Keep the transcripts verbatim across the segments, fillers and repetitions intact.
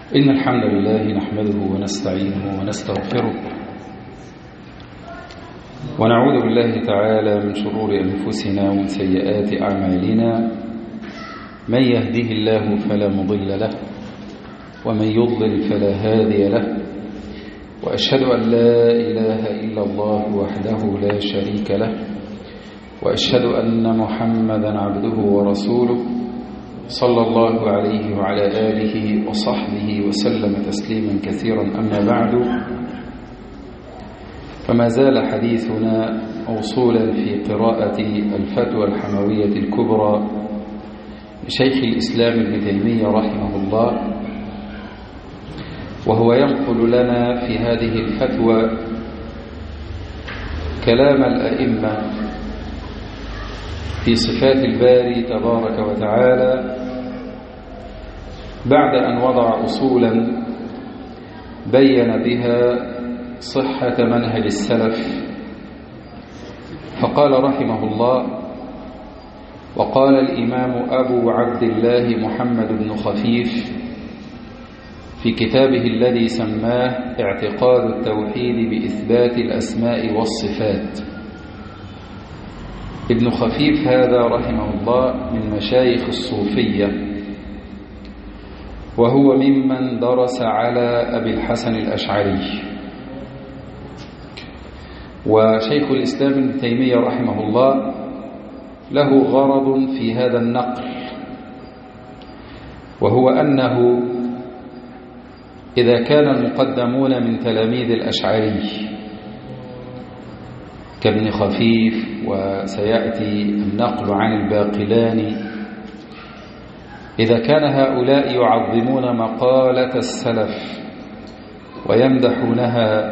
إن الحمد لله نحمده ونستعينه ونستغفره ونعوذ بالله تعالى من شرور أنفسنا ومن سيئات أعمالنا. من يهده الله فلا مضل له ومن يضلل فلا هادي له، وأشهد أن لا إله إلا الله وحده لا شريك له، وأشهد أن محمدا عبده ورسوله صلى الله عليه وعلى آله وصحبه وسلم تسليما كثيرا. أما بعد، فما زال حديثنا موصولا في قراءة الفتوى الحموية الكبرى لشيخ الإسلام ابن تيمية رحمه الله، وهو ينقل لنا في هذه الفتوى كلام الأئمة في صفات الباري تبارك وتعالى بعد أن وضع أصولا بين بها صحة منهج السلف. فقال رحمه الله: وقال الإمام أبو عبد الله محمد بن خفيف في كتابه الذي سماه اعتقاد التوحيد بإثبات الأسماء والصفات. ابن خفيف هذا رحمه الله من مشايخ الصوفية، وهو ممن درس على أبي الحسن الأشعري. وشيخ الإسلام ابن تيمية رحمه الله له غرض في هذا النقل، وهو أنه إذا كان المقدمون من تلاميذ الأشعري كابن خفيف، وسيأتي النقل عن الباقلاني، إذا كان هؤلاء يعظمون مقالة السلف ويمدحونها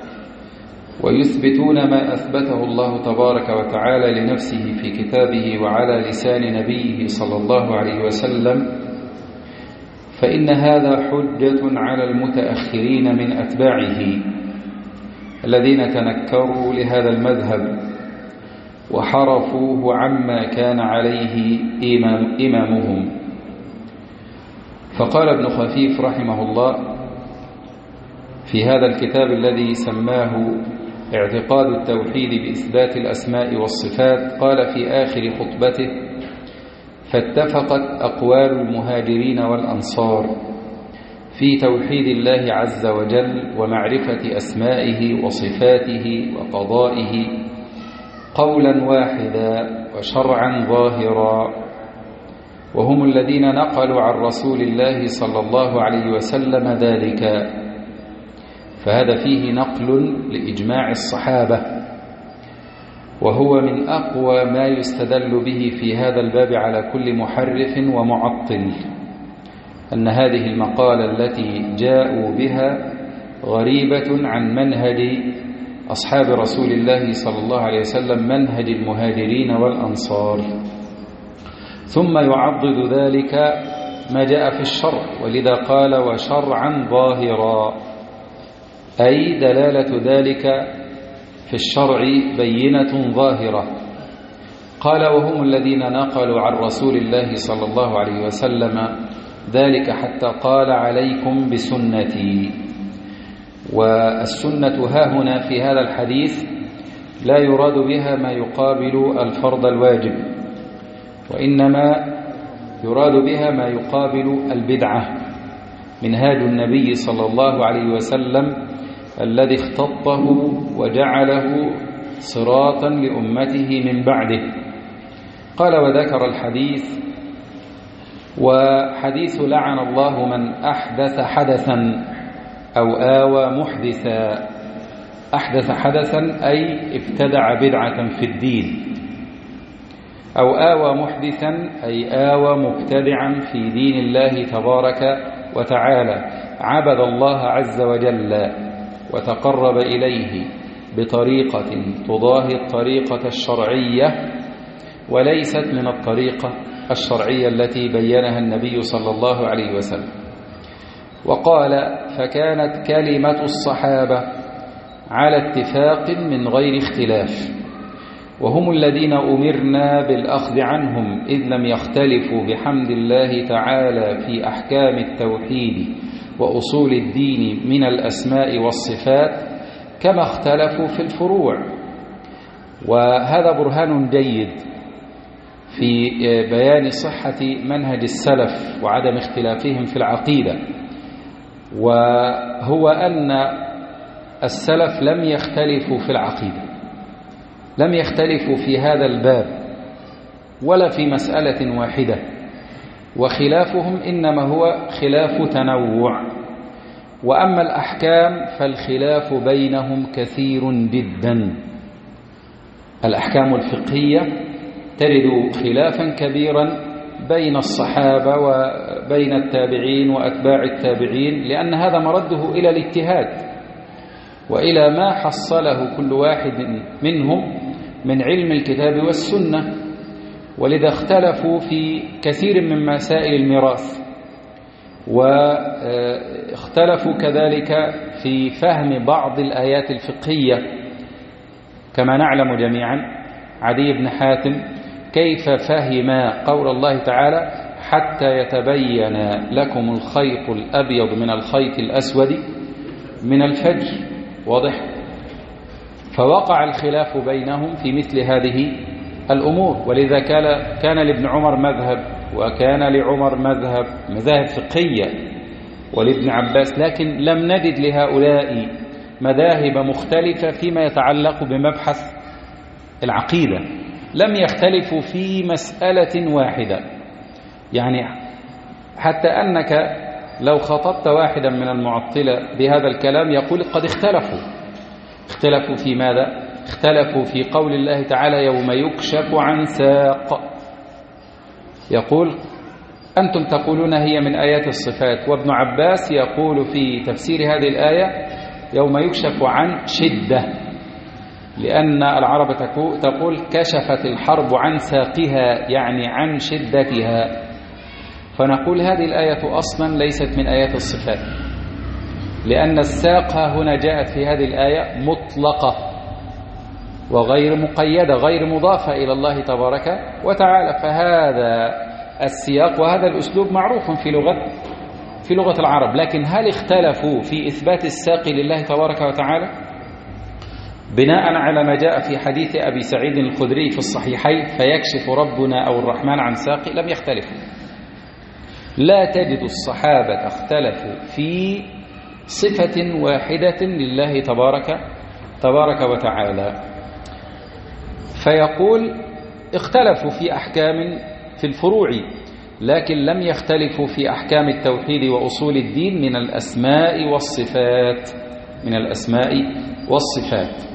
ويثبتون ما أثبته الله تبارك وتعالى لنفسه في كتابه وعلى لسان نبيه صلى الله عليه وسلم، فإن هذا حجة على المتأخرين من أتباعه الذين تنكروا لهذا المذهب وحرفوه عما كان عليه إمام إمامهم. فقال ابن خفيف رحمه الله في هذا الكتاب الذي سماه اعتقاد التوحيد بإثبات الأسماء والصفات، قال في آخر خطبته: فاتفقت أقوال المهاجرين والأنصار في توحيد الله عز وجل ومعرفة أسمائه وصفاته وقضائه قولا واحدا وشرعا ظاهرا، وهم الذين نقلوا عن رسول الله صلى الله عليه وسلم ذلك. فهذا فيه نقل لإجماع الصحابة، وهو من أقوى ما يستدل به في هذا الباب على كل محرف ومعطل، أن هذه المقالة التي جاءوا بها غريبة عن منهج أصحاب رسول الله صلى الله عليه وسلم، منهج المهاجرين والأنصار. ثم يعضد ذلك ما جاء في الشرع، ولذا قال: وشرعا ظاهرا، أي دلالة ذلك في الشرع بينة ظاهرة. قال: وهم الذين نقلوا عن رسول الله صلى الله عليه وسلم ذلك حتى قال: عليكم بسنتي. والسنة هاهنا في هذا الحديث لا يراد بها ما يقابل الفرض الواجب، وإنما يراد بها ما يقابل البدعة، منهاج النبي صلى الله عليه وسلم الذي اختطه وجعله صراطا لأمته من بعده. قال: وذكر الحديث: وحديث لعن الله من أحدث حدثا أو آوى محدثا. أحدث حدثا أي ابتدع بدعة في الدين، أو آوى محدثا أي آوى مبتدعا في دين الله تبارك وتعالى، عبد الله عز وجل وتقرب إليه بطريقة تضاهي الطريقة الشرعية وليست من الطريقة الشرعية التي بينها النبي صلى الله عليه وسلم. وقال: فكانت كلمة الصحابة على اتفاق من غير اختلاف، وهم الذين أمرنا بالأخذ عنهم إذ لم يختلفوا بحمد الله تعالى في أحكام التوحيد وأصول الدين من الأسماء والصفات كما اختلفوا في الفروع. وهذا برهان جيد في بيان صحة منهج السلف وعدم اختلافهم في العقيدة، وهو أن السلف لم يختلفوا في العقيدة، لم يختلفوا في هذا الباب ولا في مسألة واحدة، وخلافهم إنما هو خلاف تنوع. وأما الأحكام فالخلاف بينهم كثير جدا. الأحكام الفقهية تجد خلافا كبيرا بين الصحابة وبين التابعين وأتباع التابعين، لأن هذا مرده إلى الاجتهاد وإلى ما حصله كل واحد منهم من علم الكتاب والسنة. ولذا اختلفوا في كثير من مسائل الميراث، واختلفوا كذلك في فهم بعض الآيات الفقهية، كما نعلم جميعا عدي بن حاتم كيف فهم قول الله تعالى حتى يتبين لكم الخيط الأبيض من الخيط الأسود من الفجر، واضح؟ فوقع الخلاف بينهم في مثل هذه الأمور. ولذا كان لابن عمر مذهب، وكان لعمر مذهب، مذاهب فقهية، ولابن عباس، لكن لم نجد لهؤلاء مذاهب مختلفة فيما يتعلق بمبحث العقيدة. لم يختلفوا في مسألة واحدة، يعني حتى أنك لو خطبت واحدا من المعطلة بهذا الكلام يقول قد اختلفوا. اختلفوا في ماذا؟ اختلفوا في قول الله تعالى يوم يكشف عن ساق، يقول أنتم تقولون هي من آيات الصفات، وابن عباس يقول في تفسير هذه الآية يوم يكشف عن شدة، لأن العرب تقول كشفت الحرب عن ساقها، يعني عن شدتها. فنقول هذه الآية أصلا ليست من آيات الصفات، لأن الساق هنا جاءت في هذه الآية مطلقة وغير مقيدة، غير مضافة إلى الله تبارك وتعالى. فهذا السياق وهذا الأسلوب معروف في لغة في لغة العرب. لكن هل اختلفوا في إثبات الساق لله تبارك وتعالى بناء على ما جاء في حديث أبي سعيد الخدري في الصحيحين فيكشف ربنا أو الرحمن عن ساق؟ لم يختلفوا. لا تجد الصحابة اختلفوا في صفة واحدة لله تبارك تبارك وتعالى. فيقول اختلفوا في أحكام في الفروع، لكن لم يختلفوا في أحكام التوحيد وأصول الدين من الأسماء والصفات من الأسماء والصفات.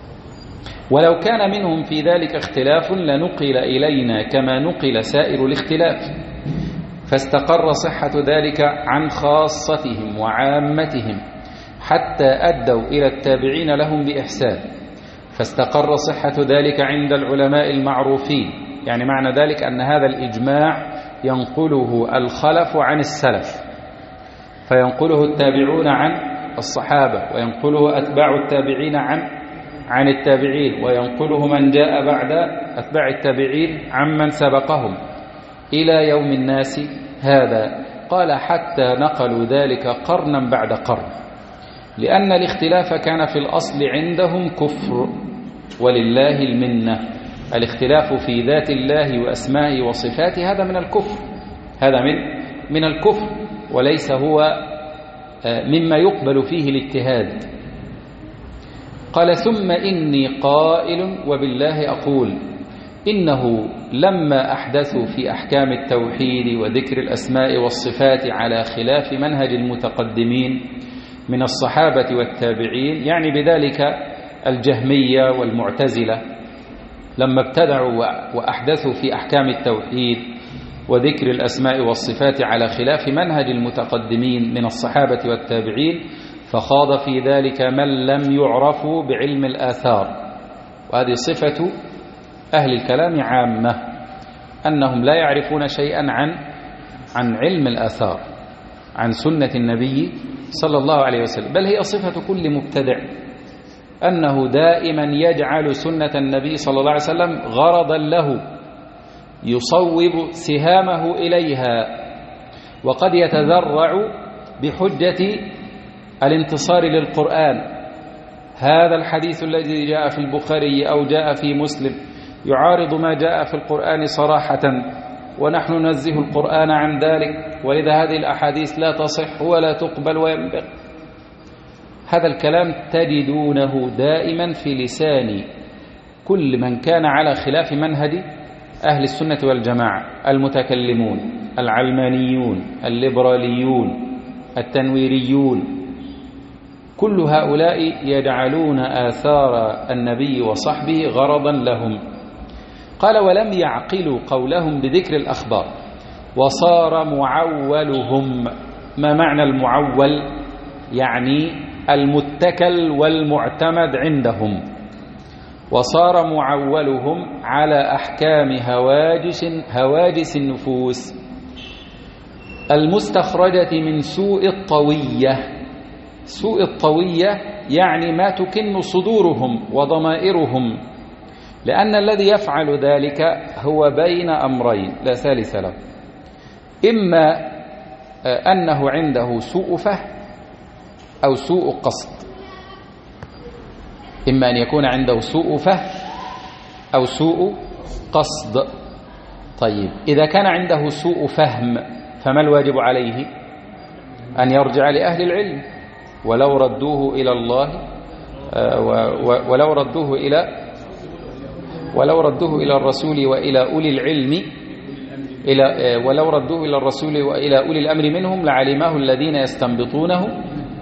ولو كان منهم في ذلك اختلاف لنقل إلينا كما نقل سائر الاختلاف، فاستقر صحة ذلك عن خاصتهم وعامتهم حتى أدوا إلى التابعين لهم بإحسان، فاستقر صحة ذلك عند العلماء المعروفين. يعني معنى ذلك أن هذا الإجماع ينقله الخلف عن السلف، فينقله التابعون عن الصحابة، وينقله أتباع التابعين عن عن التابعين، وينقله من جاء بعد أتباع التابعين عمن سبقهم إلى يوم الناس هذا. قال حتى نقلوا ذلك قرنا بعد قرن، لأن الاختلاف كان في الأصل عندهم كفر، ولله المنة. الاختلاف في ذات الله وأسمائه وصفاته هذا من الكفر، هذا من من الكفر، وليس هو مما يقبل فيه الاجتهاد. قال ثم إني قائل وبالله أقول إنه لما أحدثوا في أحكام التوحيد وذكر الأسماء والصفات على خلاف منهج المتقدمين من الصحابة والتابعين، يعني بذلك الجهمية والمعتزلة، لما ابتدعوا وأحدثوا في أحكام التوحيد وذكر الأسماء والصفات على خلاف منهج المتقدمين من الصحابة والتابعين، فخاض في ذلك من لم يعرفوا بعلم الآثار. وهذه صفة أهل الكلام عامة، أنهم لا يعرفون شيئا عن عن علم الآثار، عن سنة النبي صلى الله عليه وسلم، بل هي صفة كل مبتدع، أنه دائما يجعل سنة النبي صلى الله عليه وسلم غرضا له يصوب سهامه إليها، وقد يتذرع بحجة الانتصار للقرآن. هذا الحديث الذي جاء في البخاري أو جاء في مسلم يعارض ما جاء في القرآن صراحة، ونحن ننزه القرآن عن ذلك، ولذا هذه الأحاديث لا تصح ولا تقبل وينبغي. هذا الكلام تجدونه دائما في لسان كل من كان على خلاف منهج أهل السنة والجماعة، المتكلمون، العلمانيون، الليبراليون، التنويريون، كل هؤلاء يجعلون آثار النبي وصحبه غرضا لهم. قال ولم يعقلوا قولهم بذكر الأخبار، وصار معولهم. ما معنى المعول؟ يعني المتكل والمعتمد عندهم. وصار معولهم على أحكام هواجس, هواجس النفوس المستخرجة من سوء الطوية. سوء الطوية يعني ما تكن صدورهم وضمائرهم، لأن الذي يفعل ذلك هو بين أمرين لا ثالث له: إما أنه عنده سوء فهم أو سوء قصد. إما أن يكون عنده سوء فهم أو سوء قصد. طيب، إذا كان عنده سوء فهم فما الواجب عليه؟ أن يرجع لأهل العلم، ولو ردوه إلى الله ولو ردوه إلى ولو ردوه إلى الرسول وإلى أولي العلم إلى ولو ردوه إلى الرسول وإلى أولي الأمر منهم لعلمه الذين يستنبطونه.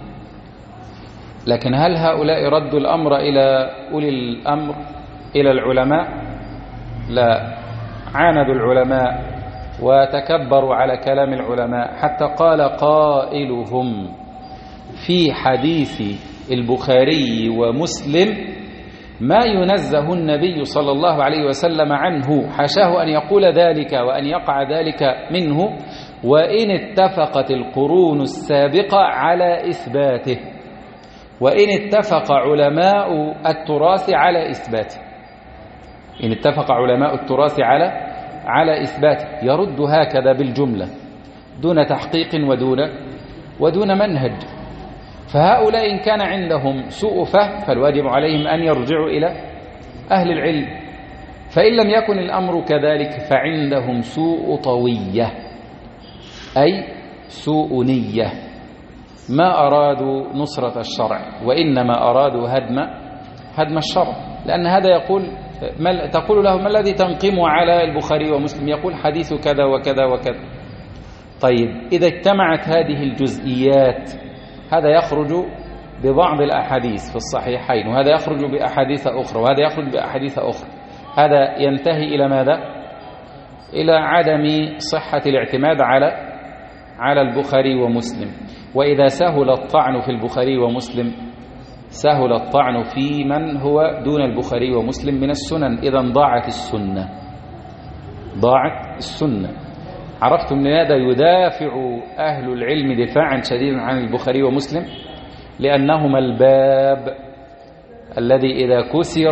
لكن هل هؤلاء ردوا الأمر إلى أولي الأمر، إلى العلماء؟ لا، عاندوا العلماء وتكبروا على كلام العلماء، حتى قال قائلهم في حديث البخاري ومسلم ما ينزه النبي صلى الله عليه وسلم عنه، حاشاه أن يقول ذلك وأن يقع ذلك منه، وإن اتفقت القرون السابقة على إثباته، وإن اتفق علماء التراث على إثباته، إن اتفق علماء التراث على على إثباته. يرد هكذا بالجملة دون تحقيق ودون ودون منهج. فهؤلاء إن كان عندهم سوء فهم فالواجب عليهم أن يرجعوا إلى أهل العلم، فإن لم يكن الأمر كذلك فعندهم سوء طوية، أي سوء نية، ما أرادوا نصرة الشرع وإنما أرادوا هدم هدم الشرع. لأن هذا يقول ما تقول له ما الذي تنقم على البخاري ومسلم؟ يقول حديث كذا وكذا وكذا. طيب، إذا اجتمعت هذه الجزئيات هذا يخرج ببعض الأحاديث في الصحيحين، وهذا يخرج بأحاديث أخرى، وهذا يخرج بأحاديث أخرى، هذا ينتهي إلى ماذا؟ إلى عدم صحة الاعتماد على على البخاري ومسلم. وإذا سهل الطعن في البخاري ومسلم سهل الطعن في من هو دون البخاري ومسلم من السنن. إذن ضاعت السنة، ضاعت السنة. عرفتم لماذا يدافع أهل العلم دفاعا شديدا عن البخاري ومسلم؟ لأنهما الباب الذي إذا كسر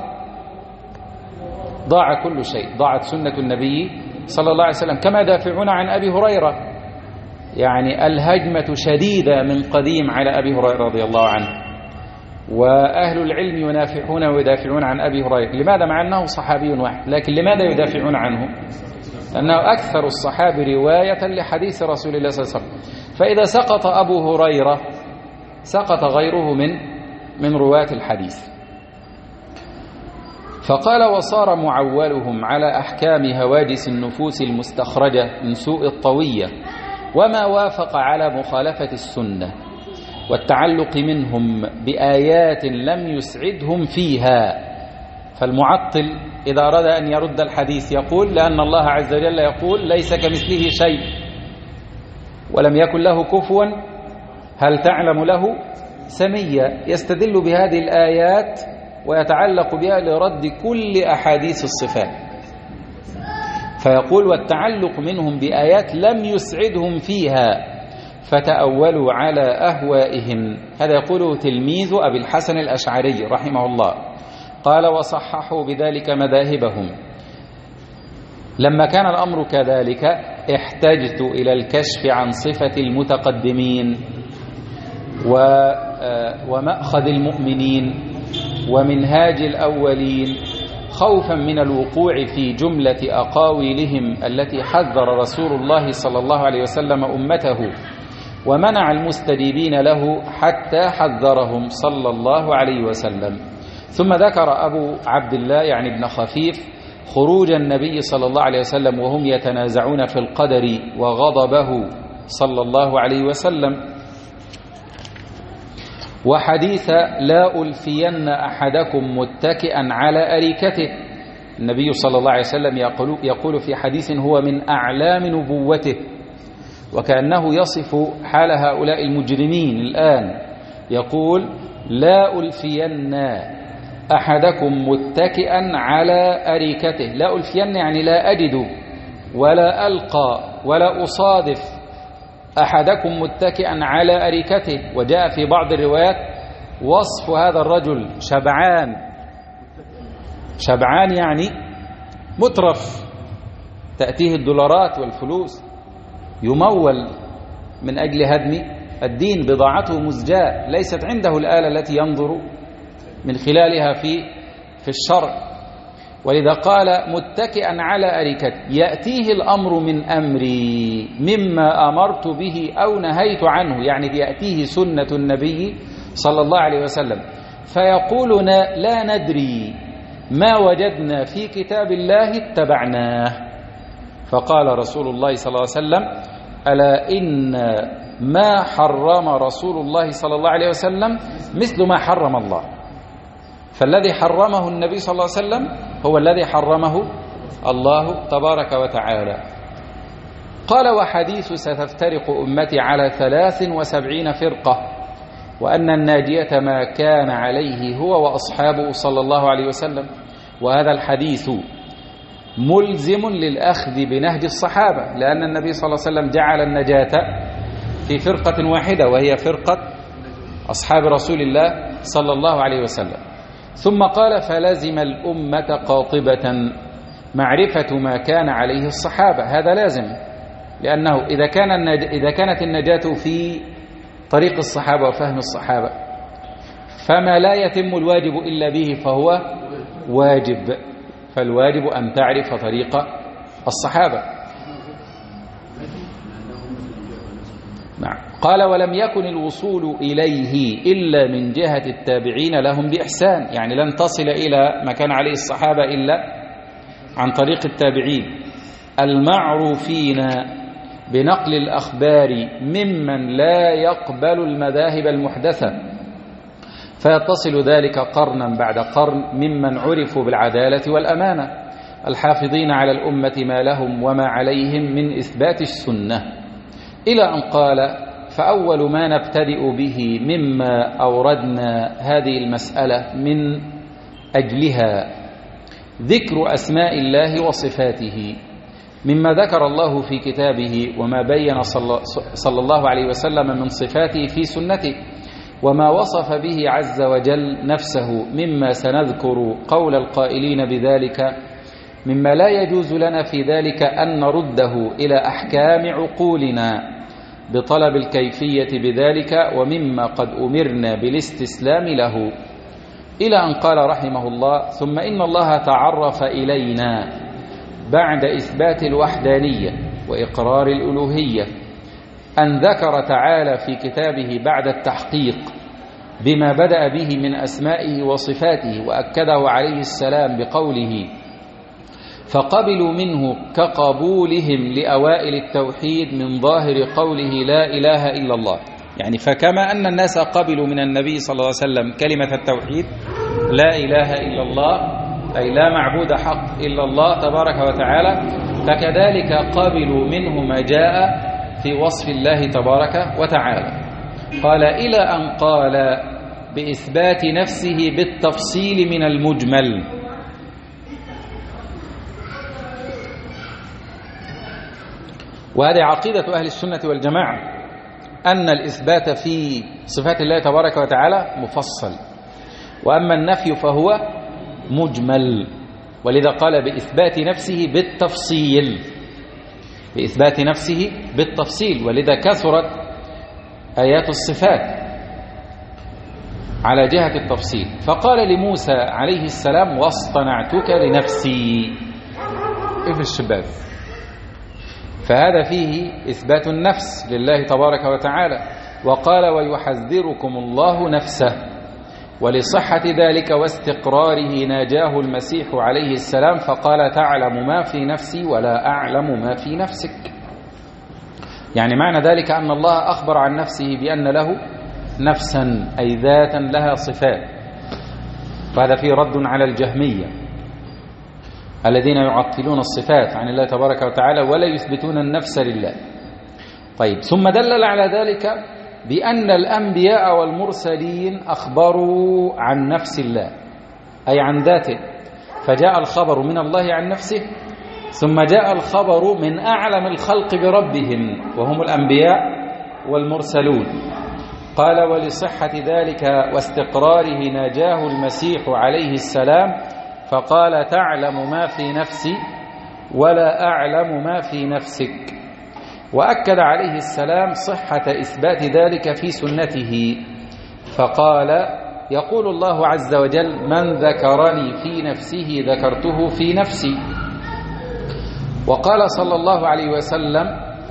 ضاع كل شيء، ضاعت سنة النبي صلى الله عليه وسلم. كما دافعون عن أبي هريرة، يعني الهجمة شديدة من قديم على أبي هريرة رضي الله عنه، وأهل العلم ينافحون ويدافعون عن أبي هريرة. لماذا؟ مع أنه صحابي واحد، لكن لماذا يدافعون عنه؟ لأنه أكثر الصحابة رواية لحديث رسول الله صلى الله عليه وسلم. فإذا سقط أبو هريرة سقط غيره من من رواة الحديث. فقال وصار معولهم على أحكام هواجس النفوس المستخرجة من سوء الطوية وما وافق على مخالفة السنة والتعلق منهم بآيات لم يسعدهم فيها. فالمعطل إذا أراد أن يرد الحديث يقول لأن الله عز وجل يقول ليس كمثله شيء ولم يكن له كفوا هل تعلم له سميا، يستدل بهذه الآيات ويتعلق بها لرد كل أحاديث الصفات. فيقول والتعلق منهم بآيات لم يسعدهم فيها فتأولوا على أهوائهم. هذا يقوله تلميذ أبي الحسن الأشعري رحمه الله. قال وصححوا بذلك مذاهبهم. لما كان الأمر كذلك احتجت إلى الكشف عن صفة المتقدمين ومأخذ المؤمنين ومنهاج الأولين، خوفا من الوقوع في جملة أقاويلهم التي حذر رسول الله صلى الله عليه وسلم أمته ومنع المستجيبين له حتى حذرهم صلى الله عليه وسلم. ثم ذكر أبو عبد الله يعني ابن خفيف خروج النبي صلى الله عليه وسلم وهم يتنازعون في القدر وغضبه صلى الله عليه وسلم، وحديث لا ألفين أحدكم متكئا على أريكته. النبي صلى الله عليه وسلم يقول, يقول في حديث هو من أعلام نبوته، وكأنه يصف حال هؤلاء المجرمين الآن، يقول لا ألفين أحدكم متكئا على أريكته. لا ألفين يعني لا أجد ولا ألقى ولا أصادف أحدكم متكئا على أريكته. وجاء في بعض الروايات وصف هذا الرجل شبعان، شبعان يعني مترف، تأتيه الدولارات والفلوس، يمول من أجل هدم الدين، بضاعته مزجاة، ليست عنده الآلة التي ينظر من خلالها في في الشرع. ولذا قال متكئا على أريكته، يأتيه الأمر من أمري مما أمرت به أو نهيت عنه، يعني يأتيه سنة النبي صلى الله عليه وسلم فيقول لا ندري ما وجدنا في كتاب الله اتبعناه. فقال رسول الله صلى الله عليه وسلم ألا إن ما حرم رسول الله صلى الله عليه وسلم مثل ما حرم الله. فالذي حرمه النبي صلى الله عليه وسلم هو الذي حرمه الله تبارك وتعالى. قال وحديث ستفترق أمتي على ثلاث وسبعين فرقة وأن الناجية ما كان عليه هو وأصحابه صلى الله عليه وسلم. وهذا الحديث ملزم للأخذ بنهج الصحابة، لأن النبي صلى الله عليه وسلم جعل النجاة في فرقة واحدة وهي فرقة أصحاب رسول الله صلى الله عليه وسلم. ثم قال فلازم الأمة قاطبة معرفة ما كان عليه الصحابة. هذا لازم، لأنه إذا كان النج... إذا كانت النجاة في طريق الصحابة وفهم الصحابة، فما لا يتم الواجب إلا به فهو واجب، فالواجب أن تعرف طريق الصحابة. نعم. قال ولم يكن الوصول إليه إلا من جهة التابعين لهم بإحسان، يعني لن تصل إلى ما كان عليه الصحابة إلا عن طريق التابعين المعروفين بنقل الأخبار ممن لا يقبل المذاهب المحدثة، فيتصل ذلك قرنا بعد قرن ممن عرفوا بالعدالة والأمانة الحافظين على الأمة ما لهم وما عليهم من إثبات السنة، إلى أن قال فأول ما نبتدئ به مما أوردنا هذه المسألة من أجلها ذكر أسماء الله وصفاته مما ذكر الله في كتابه وما بين صلى الله عليه وسلم من صفاته في سنته، وما وصف به عز وجل نفسه مما سنذكر قول القائلين بذلك، مما لا يجوز لنا في ذلك أن نرده إلى أحكام عقولنا بطلب الكيفية بذلك، ومما قد أمرنا بالاستسلام له، إلى أن قال رحمه الله ثم إن الله تعرف إلينا بعد إثبات الوحدانية وإقرار الألوهية أن ذكر تعالى في كتابه بعد التحقيق بما بدأ به من أسمائه وصفاته، وأكده عليه السلام بقوله فقبلوا منه كقبولهم لأوائل التوحيد من ظاهر قوله لا إله إلا الله. يعني فكما أن الناس قبلوا من النبي صلى الله عليه وسلم كلمة التوحيد لا إله إلا الله، أي لا معبود حق إلا الله تبارك وتعالى، فكذلك قبلوا منه ما جاء في وصف الله تبارك وتعالى. قال إلى أن قال بإثبات نفسه بالتفصيل من المجمل. وهذه عقيدة أهل السنة والجماعة، أن الإثبات في صفات الله تبارك وتعالى مفصل، وأما النفي فهو مجمل، ولذا قال بإثبات نفسه بالتفصيل. بإثبات نفسه بالتفصيل، ولذا كثرت آيات الصفات على جهة التفصيل. فقال لموسى عليه السلام: واصطنعتك لنفسي. في الشباب، فهذا فيه إثبات النفس لله تبارك وتعالى. وقال: ويحذركم الله نفسه. ولصحة ذلك واستقراره ناجاه المسيح عليه السلام فقال: تعلم ما في نفسي ولا أعلم ما في نفسك. يعني معنى ذلك أن الله أخبر عن نفسه بأن له نفسا، أي ذاتا لها صفات. وهذا فيه رد على الجهمية الذين يعطلون الصفات عن الله تبارك وتعالى ولا يثبتون النفس لله. طيب، ثم دلل على ذلك بأن الأنبياء والمرسلين أخبروا عن نفس الله، أي عن ذاته، فجاء الخبر من الله عن نفسه، ثم جاء الخبر من أعلم الخلق بربهم وهم الأنبياء والمرسلون. قال: ولصحة ذلك واستقراره ناجاه المسيح عليه السلام فقال: تعلم ما في نفسي ولا أعلم ما في نفسك. وأكد عليه السلام صحة إثبات ذلك في سنته، فقال: يقول الله عز وجل: من ذكرني في نفسه ذكرته في نفسي. وقال صلى الله عليه وسلم: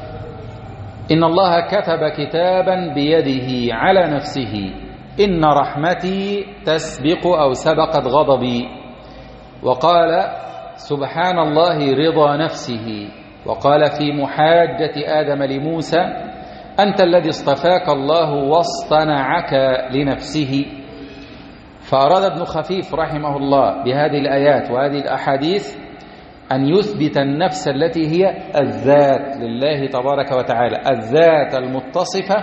إن الله كتب كتابا بيده على نفسه: إن رحمتي تسبق أو سبقت غضبي. وقال: سبحان الله رضا نفسه. وقال في محاجة آدم لموسى: أنت الذي اصطفاك الله واصطنعك لنفسه. فأراد ابن خفيف رحمه الله بهذه الآيات وهذه الأحاديث أن يثبت النفس التي هي الذات لله تبارك وتعالى، الذات المتصفة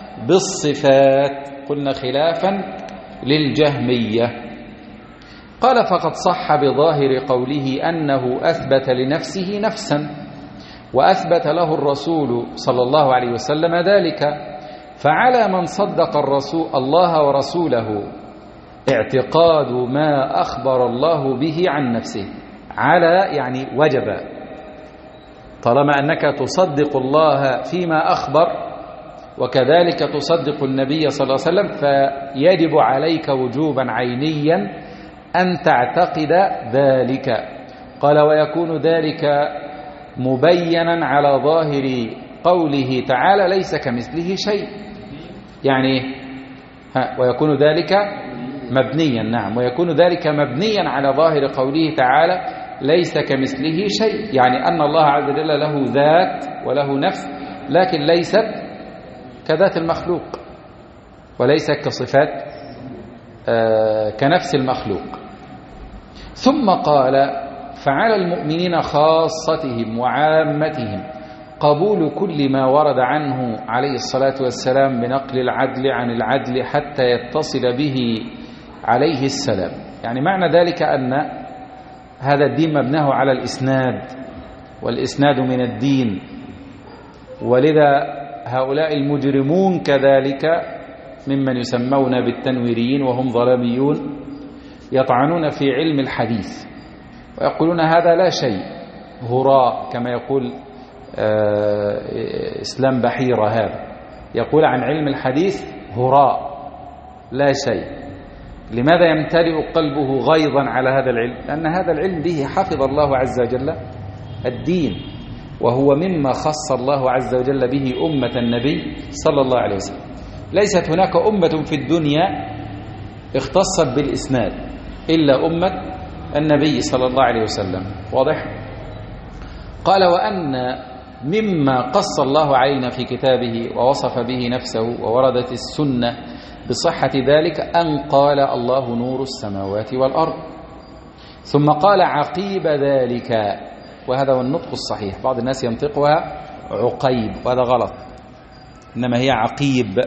بالصفات، قلنا خلافا للجهمية. قال: فقد صح بظاهر قوله أنه أثبت لنفسه نفسا، وأثبت له الرسول صلى الله عليه وسلم ذلك، فعلى من صدق الرسول الله ورسوله اعتقاد ما أخبر الله به عن نفسه. على يعني وجب، طالما أنك تصدق الله فيما أخبر وكذلك تصدق النبي صلى الله عليه وسلم، فيجب عليك وجوبا عينيا أن تعتقد ذلك. قال: ويكون ذلك مبينا على ظاهر قوله تعالى: ليس كمثله شيء. يعني ها ويكون ذلك مبنيا، نعم، ويكون ذلك مبنيا على ظاهر قوله تعالى: ليس كمثله شيء، يعني أن الله عز وجل له ذات وله نفس، لكن ليست كذات المخلوق وليست كصفات آه كنفس المخلوق. ثم قال: فعلى المؤمنين خاصتهم وعامتهم قبول كل ما ورد عنه عليه الصلاة والسلام بنقل العدل عن العدل حتى يتصل به عليه السلام. يعني معنى ذلك أن هذا الدين مبناه على الإسناد، والإسناد من الدين، ولذا هؤلاء المجرمون كذلك ممن يسمون بالتنويريين وهم ظلاميون يطعنون في علم الحديث ويقولون هذا لا شيء، هراء، كما يقول إسلام بحيرة، هذا يقول عن علم الحديث هراء لا شيء. لماذا يمتلئ قلبه غيظا على هذا العلم؟ لأن هذا العلم به حفظ الله عز وجل الدين، وهو مما خص الله عز وجل به أمة النبي صلى الله عليه وسلم. ليست هناك أمة في الدنيا اختصت بالإسناد إلا أمة النبي صلى الله عليه وسلم. واضح؟ قال: وأن مما قص الله علينا في كتابه ووصف به نفسه ووردت السنة بصحة ذلك أن قال: الله نور السماوات والأرض. ثم قال: عقيب ذلك، وهذا هو النطق الصحيح، بعض الناس ينطقها عقيب وهذا غلط، إنما هي عقيب.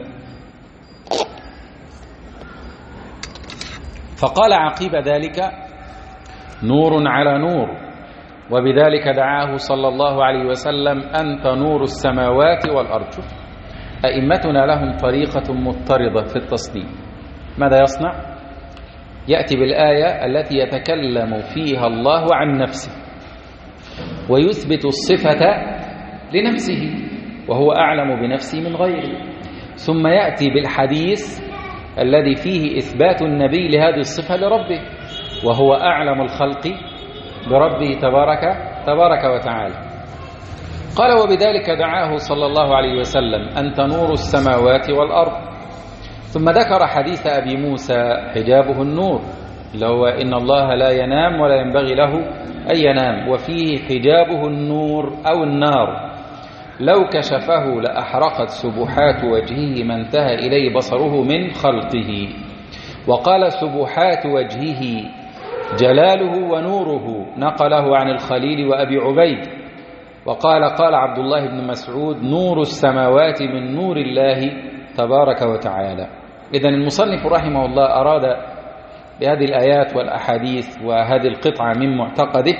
فقال: عقيب ذلك نور على نور، وبذلك دعاه صلى الله عليه وسلم: أنت نور السماوات والأرض. شوف أئمتنا لهم طريقة مضطردة في التصنيف. ماذا يصنع؟ يأتي بالآية التي يتكلم فيها الله عن نفسه ويثبت الصفة لنفسه وهو أعلم بنفسه من غيره، ثم يأتي بالحديث الذي فيه إثبات النبي لهذه الصفة لربه وهو أعلم الخلق بربه تبارك تبارك وتعالى. قال وبذلك دعاه صلى الله عليه وسلم أنت نور السماوات والأرض. ثم ذكر حديث أبي موسى حجابه النور، اللي هو إن الله لا ينام ولا ينبغي له أن ينام، وفيه حجابه النور أو النار لو كشفه لأحرقت سبحات وجهه ما انتهى إليه بصره من خلقه. وقال سبحات وجهه جلاله ونوره، نقله عن الخليل وأبي عبيد. وقال قال عبد الله بن مسعود نور السماوات من نور الله تبارك وتعالى. إذن المصنف رحمه الله أراد بهذه الآيات والأحاديث وهذه القطعة من معتقده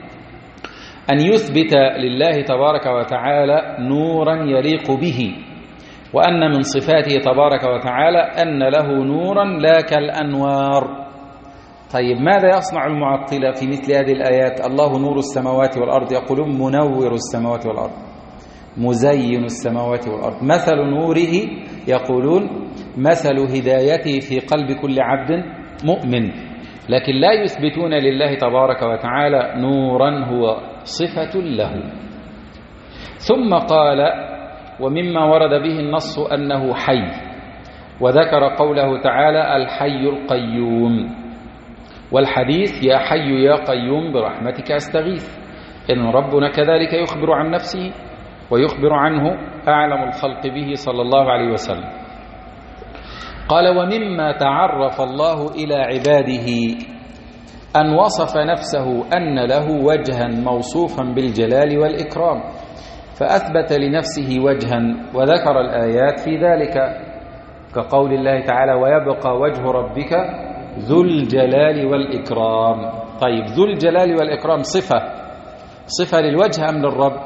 أن يثبت لله تبارك وتعالى نورا يليق به، وأن من صفاته تبارك وتعالى أن له نورا لا كالأنوار. طيب ماذا يصنع المعطلة في مثل هذه الآيات؟ الله نور السماوات والأرض، يقولون منور السماوات والأرض، مزين السماوات والأرض. مثل نوره يقولون مثل هدايته في قلب كل عبد مؤمن، لكن لا يثبتون لله تبارك وتعالى نورا هو صفة له. ثم قال ومما ورد به النص أنه حي، وذكر قوله تعالى الحي القيوم، والحديث يا حي يا قيوم برحمتك أستغيث. إن ربنا كذلك يخبر عن نفسه ويخبر عنه أعلم الخلق به صلى الله عليه وسلم. قال ومما تعرف الله إلى عباده أن وصف نفسه أن له وجها موصوفا بالجلال والإكرام، فأثبت لنفسه وجها وذكر الآيات في ذلك، كقول الله تعالى ويبقى وجه ربك ذو الجلال والإكرام. طيب ذو الجلال والإكرام صفة صفة للوجه أم للرب؟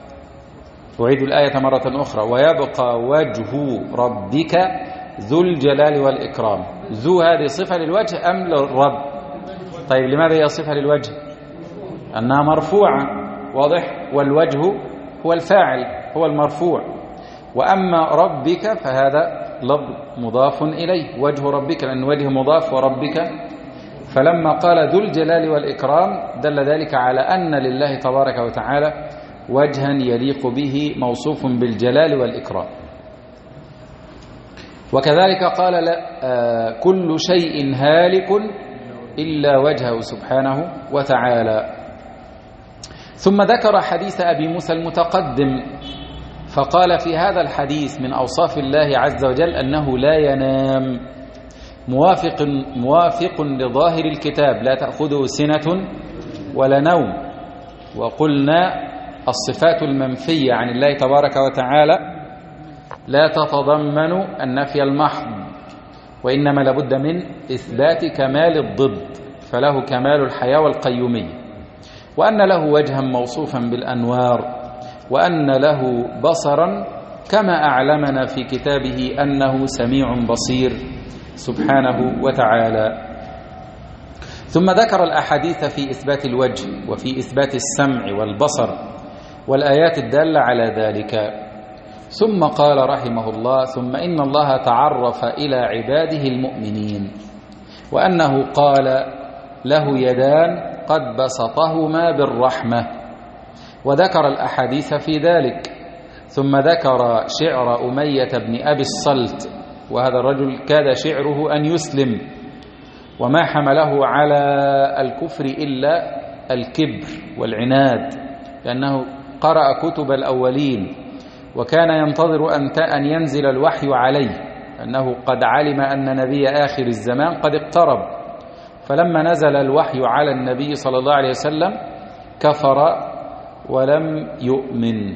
أعيد الآية مرة أخرى ويبقى وجه ربك ذو الجلال والإكرام. ذو هذه صفة للوجه أم للرب؟ طيب لماذا هي صفة للوجه؟ أنها مرفوعة، واضح، والوجه هو الفاعل هو المرفوع، وأما ربك فهذا لفظ مضاف إليه، وجه ربك لأن وجه مضاف وربك، فلما قال ذو الجلال والإكرام دل ذلك على أن لله تبارك وتعالى وجها يليق به موصوف بالجلال والإكرام. وكذلك قال لا آه كل شيء هالك إلا وجهه سبحانه وتعالى. ثم ذكر حديث أبي موسى المتقدم فقال في هذا الحديث من أوصاف الله عز وجل أنه لا ينام، موافق, موافق لظاهر الكتاب لا تأخذه سنة ولا نوم. وقلنا الصفات المنفية عن الله تبارك وتعالى لا تتضمن النفي المحض، وإنما لابد من إثبات كمال الضد، فله كمال الحياة والقيومية، وأن له وجها موصوفا بالأنوار، وأن له بصرا كما أعلمنا في كتابه أنه سميع بصير سبحانه وتعالى. ثم ذكر الأحاديث في إثبات الوجه وفي إثبات السمع والبصر والآيات الدالة على ذلك. ثم قال رحمه الله ثم إن الله تعرف إلى عباده المؤمنين وأنه قال له يدان قد بسطهما بالرحمة، وذكر الأحاديث في ذلك. ثم ذكر شعر أمية بن أبي الصلت، وهذا الرجل كاد شعره أن يسلم، وما حمله على الكفر إلا الكبر والعناد، لأنه قرأ كتب الأولين وكان ينتظر أن ينزل الوحي عليه، أنه قد علم أن نبي آخر الزمان قد اقترب، فلما نزل الوحي على النبي صلى الله عليه وسلم كفر ولم يؤمن.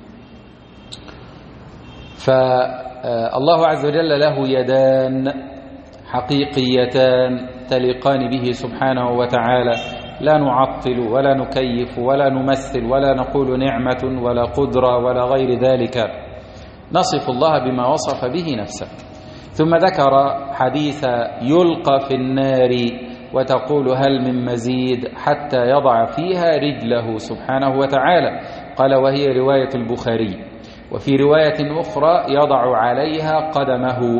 فالله عز وجل له يدان حقيقيتان تليقان به سبحانه وتعالى، لا نعطل ولا نكيف ولا نمثل ولا نقول نعمة ولا قدرة ولا غير ذلك، نصف الله بما وصف به نفسه. ثم ذكر حديث يلقى في النار وتقول هل من مزيد حتى يضع فيها رجله سبحانه وتعالى، قال وهي رواية البخاري، وفي رواية أخرى يضع عليها قدمه.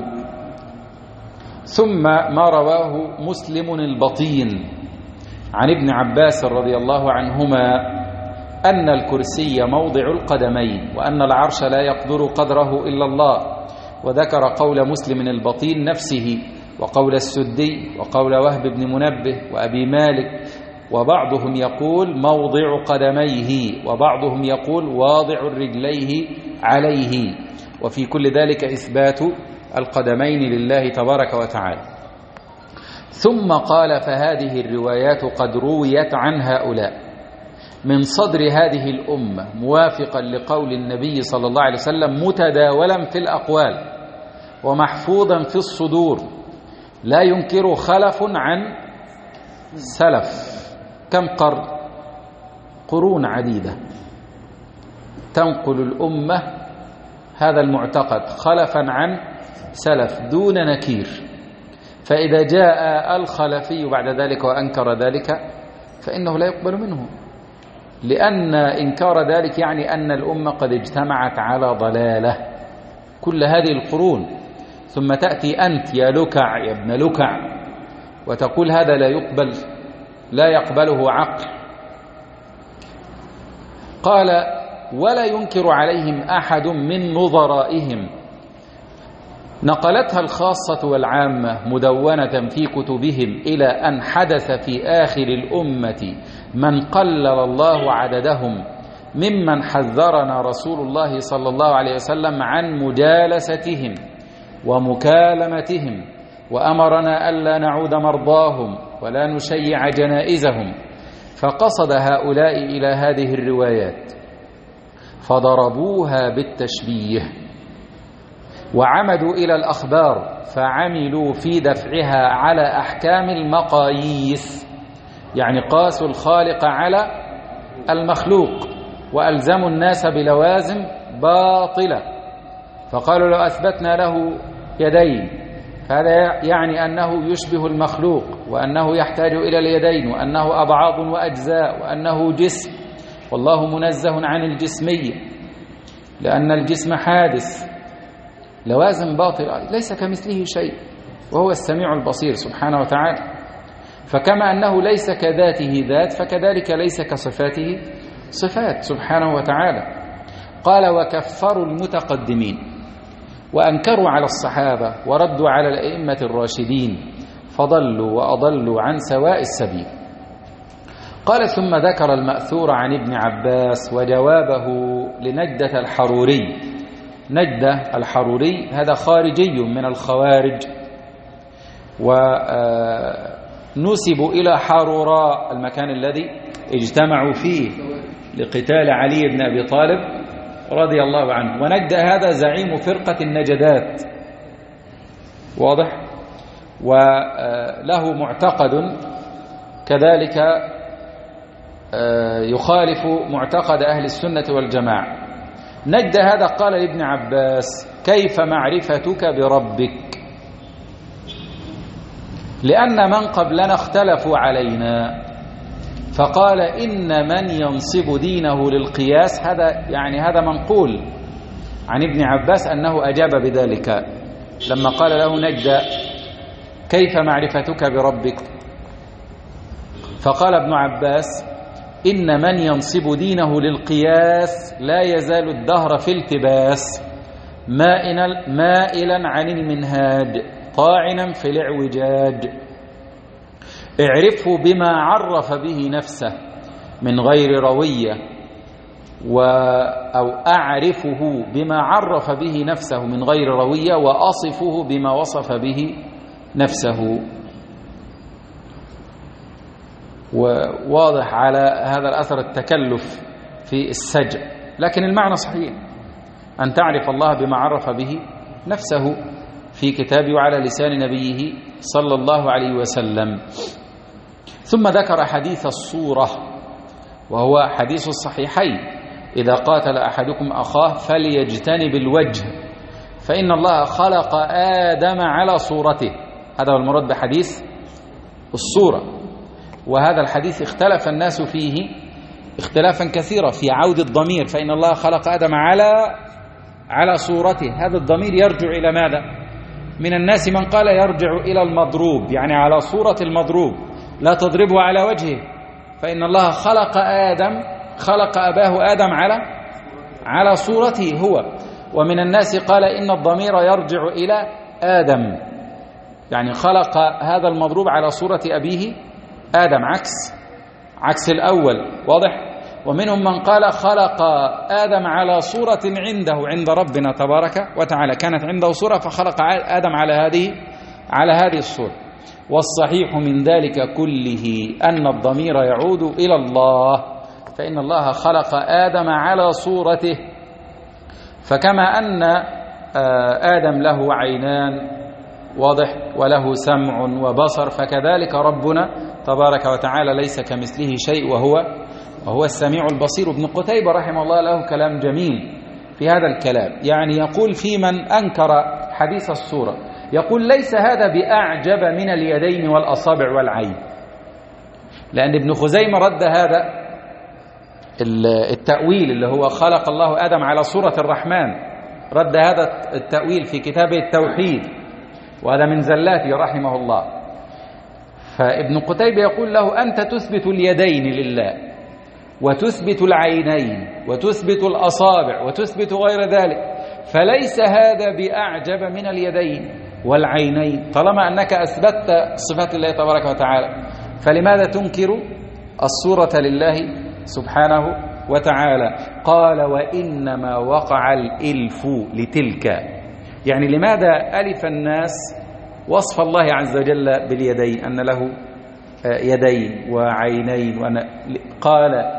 ثم ما رواه مسلم البطين عن ابن عباس رضي الله عنهما أن الكرسي موضع القدمين، وأن العرش لا يقدر قدره إلا الله، وذكر قول مسلم البطين نفسه، وقول السدي، وقول وهب بن منبه وأبي مالك، وبعضهم يقول موضع قدميه، وبعضهم يقول واضع رجليه عليه، وفي كل ذلك إثبات القدمين لله تبارك وتعالى. ثم قال فهذه الروايات قد رويت عن هؤلاء من صدر هذه الأمة موافقا لقول النبي صلى الله عليه وسلم، متداولا في الأقوال ومحفوظا في الصدور، لا ينكر خلف عن سلف. كم قرن؟ قرون عديدة تنقل الأمة هذا المعتقد خلفا عن سلف دون نكير، فإذا جاء الخلفي بعد ذلك وأنكر ذلك فإنه لا يقبل منه، لأن إنكار ذلك يعني أن الأمة قد اجتمعت على ضلالة كل هذه القرون، ثم تأتي أنت يا لكع يا ابن لكع وتقول هذا لا يقبل، لا يقبله عقل. قال ولا ينكر عليهم أحد من نظرائهم، نقلتها الخاصة والعامة مدونة في كتبهم إلى أن حدث في آخر الأمة من قلل الله عددهم ممن حذرنا رسول الله صلى الله عليه وسلم عن مجالستهم ومكالمتهم، وأمرنا ألا نعود مرضاهم ولا نشيع جنائزهم، فقصد هؤلاء إلى هذه الروايات فضربوها بالتشبيه، وعمدوا إلى الأخبار فعملوا في دفعها على أحكام المقاييس، يعني قاسوا الخالق على المخلوق وألزموا الناس بلوازم باطلة، فقالوا لو أثبتنا له يدين فهذا يعني أنه يشبه المخلوق، وأنه يحتاج إلى اليدين، وأنه أبعاض وأجزاء، وأنه جسم، والله منزه عن الجسمية لأن الجسم حادث، لوازم باطلة، ليس كمثله شيء وهو السميع البصير سبحانه وتعالى. فكما أنه ليس كذاته ذات فكذلك ليس كصفاته صفات سبحانه وتعالى. قال وكفروا المتقدمين وأنكروا على الصحابة وردوا على الأئمة الراشدين فضلوا وأضلوا عن سواء السبيل. قال ثم ذكر المأثور عن ابن عباس وجوابه لنجدة الحروري. نجدة الحروري هذا خارجي من الخوارج، ونسب إلى حروراء المكان الذي اجتمعوا فيه لقتال علي بن أبي طالب رضي الله عنه. ونجدة هذا زعيم فرقة النجدات، واضح، وله معتقد كذلك يخالف معتقد أهل السنة والجماعة. نجد هذا قال لابن عباس كيف معرفتك بربك؟ لأن من قبلنا اختلفوا علينا، فقال إن من ينصب دينه للقياس، هذا يعني هذا منقول عن ابن عباس أنه أجاب بذلك لما قال له نجد كيف معرفتك بربك؟ فقال ابن عباس إن من ينصب دينه للقياس لا يزال الدهر في التباس مائلا عن المنهاج طاعنا في الاعوجاج، اعرفه بما عرف به نفسه من غير روية، و أو أعرفه بما عرف به نفسه من غير روية وأصفه بما وصف به نفسه. وواضح على هذا الأثر التكلف في السجع، لكن المعنى صحيح، أن تعرف الله بما عرف به نفسه في كتابه وعلى لسان نبيه صلى الله عليه وسلم. ثم ذكر حديث الصورة، وهو حديث الصحيحين: إذا قاتل أحدكم أخاه فليجتنب الوجه فإن الله خلق آدم على صورته. هذا هو المراد بحديث الصورة. وهذا الحديث اختلف الناس فيه اختلافا كثيرا في عود الضمير، فإن الله خلق آدم على على صورته، هذا الضمير يرجع إلى ماذا؟ من الناس من قال يرجع إلى المضروب، يعني على صورة المضروب، لا تضربه على وجهه، فإن الله خلق آدم خلق أباه آدم على على صورته هو. ومن الناس قال إن الضمير يرجع إلى آدم، يعني خلق هذا المضروب على صورة أبيه آدم، عكس عكس الأول، واضح؟ ومنهم من قال خلق آدم على صورة عنده عند ربنا تبارك وتعالى، كانت عنده صورة فخلق آدم على هذه على هذه الصورة. والصحيح من ذلك كله أن الضمير يعود إلى الله، فإن الله خلق آدم على صورته، فكما أن آدم له عينان، واضح، وله سمع وبصر، فكذلك ربنا تبارك وتعالى ليس كمثله شيء وهو وهو السميع البصير. ابن قتيبة رحمه الله له كلام جميل في هذا الكلام، يعني يقول في من أنكر حديث الصورة، يقول ليس هذا بأعجب من اليدين والأصابع والعين، لأن ابن خزيمة رد هذا التأويل اللي هو خلق الله آدم على صورة الرحمن، رد هذا التأويل في كتابه التوحيد، وهذا من زلاته رحمه الله. فابن قتيبة يقول له أنت تثبت اليدين لله، وتثبت العينين، وتثبت الأصابع، وتثبت غير ذلك، فليس هذا بأعجب من اليدين والعينين، طالما أنك أثبتت صفات الله تبارك وتعالى، فلماذا تنكر الصورة لله سبحانه وتعالى؟ قال وإنما وقع الإلف لتلك، يعني لماذا ألف الناس وصف الله عز وجل باليدين، أن له يدين وعينين، قال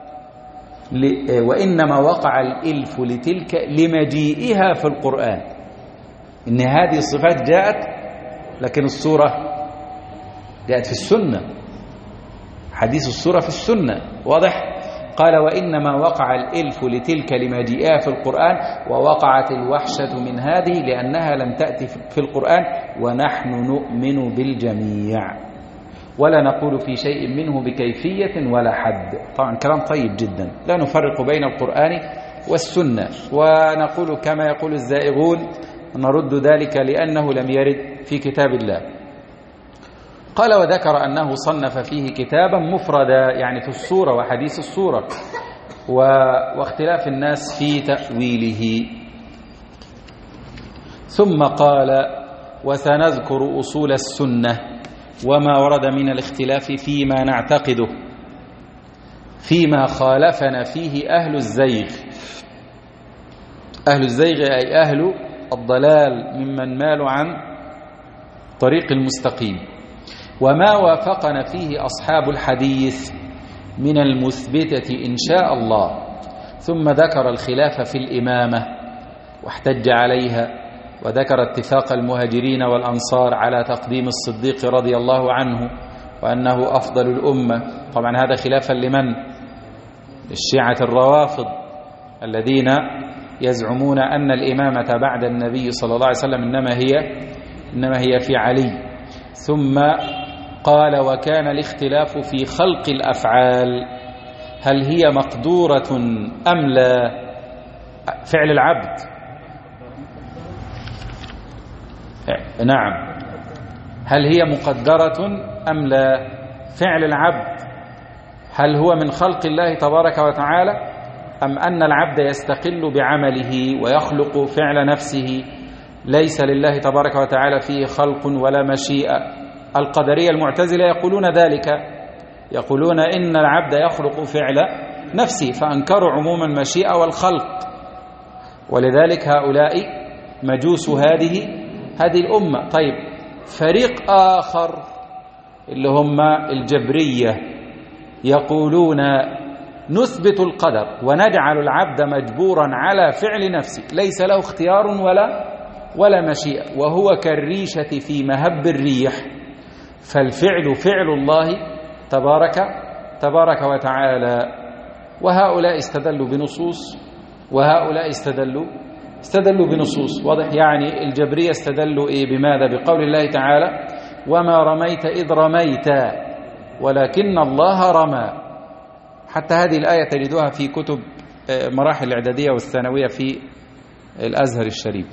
وإنما وقع الإلف لتلك لمجيئها في القرآن، إن هذه الصفات جاءت، لكن الصورة جاءت في السنة، حديث الصورة في السنة، واضح؟ قال وإنما وقع الإلف لتلك لمجيئها في القرآن، ووقعت الوحشة من هذه لأنها لم تأتي في القرآن، ونحن نؤمن بالجميع ولا نقول في شيء منه بكيفية ولا حد. طبعا كلام طيب جدا، لا نفرق بين القرآن والسنة، ونقول كما يقول الزائغون نرد ذلك لأنه لم يرد في كتاب الله. قال وذكر أنه صنف فيه كتابا مفردا، يعني في الصورة وحديث الصورة، واختلاف الناس في تأويله. ثم قال وسنذكر أصول السنة وما ورد من الاختلاف فيما نعتقده، فيما خالفنا فيه أهل الزيغ. أهل الزيغ أي أهل الضلال ممن مالوا عن طريق المستقيم، وما وافقنا فيه أصحاب الحديث من المثبتة إن شاء الله. ثم ذكر الخلاف في الإمامة واحتج عليها، وذكر اتفاق المهاجرين والأنصار على تقديم الصديق رضي الله عنه وأنه أفضل الأمة. طبعا هذا خلافا لمن؟ الشيعة الروافض الذين يزعمون أن الإمامة بعد النبي صلى الله عليه وسلم إنما هي إنما هي في علي. ثم قال وكان الاختلاف في خلق الأفعال، هل هي مقدورة أم لا؟ فعل العبد، نعم، هل هي مقدرة أم لا؟ فعل العبد هل هو من خلق الله تبارك وتعالى، أم أن العبد يستقل بعمله ويخلق فعل نفسه، ليس لله تبارك وتعالى فيه خلق ولا مشيئة؟ القدرية المعتزلة يقولون ذلك، يقولون إن العبد يخلق فعل نفسه، فأنكروا عموم المشيئة والخلق، ولذلك هؤلاء مجوس هذه هذه الأمة. طيب فريق آخر اللي هم الجبرية يقولون نثبت القدر ونجعل العبد مجبورا على فعل نفسه، ليس له اختيار ولا ولا مشيئة، وهو كالريشة في مهب الريح، فالفعل فعل الله تبارك تبارك وتعالى. وهؤلاء استدلوا بنصوص وهؤلاء استدلوا استدلوا بنصوص، واضح؟ يعني الجبرية استدلوا إيه بماذا؟ بقول الله تعالى وما رميت إذ رميت ولكن الله رمى، حتى هذه الآية تجدوها في كتب مراحل الإعدادية والثانوية في الأزهر الشريف،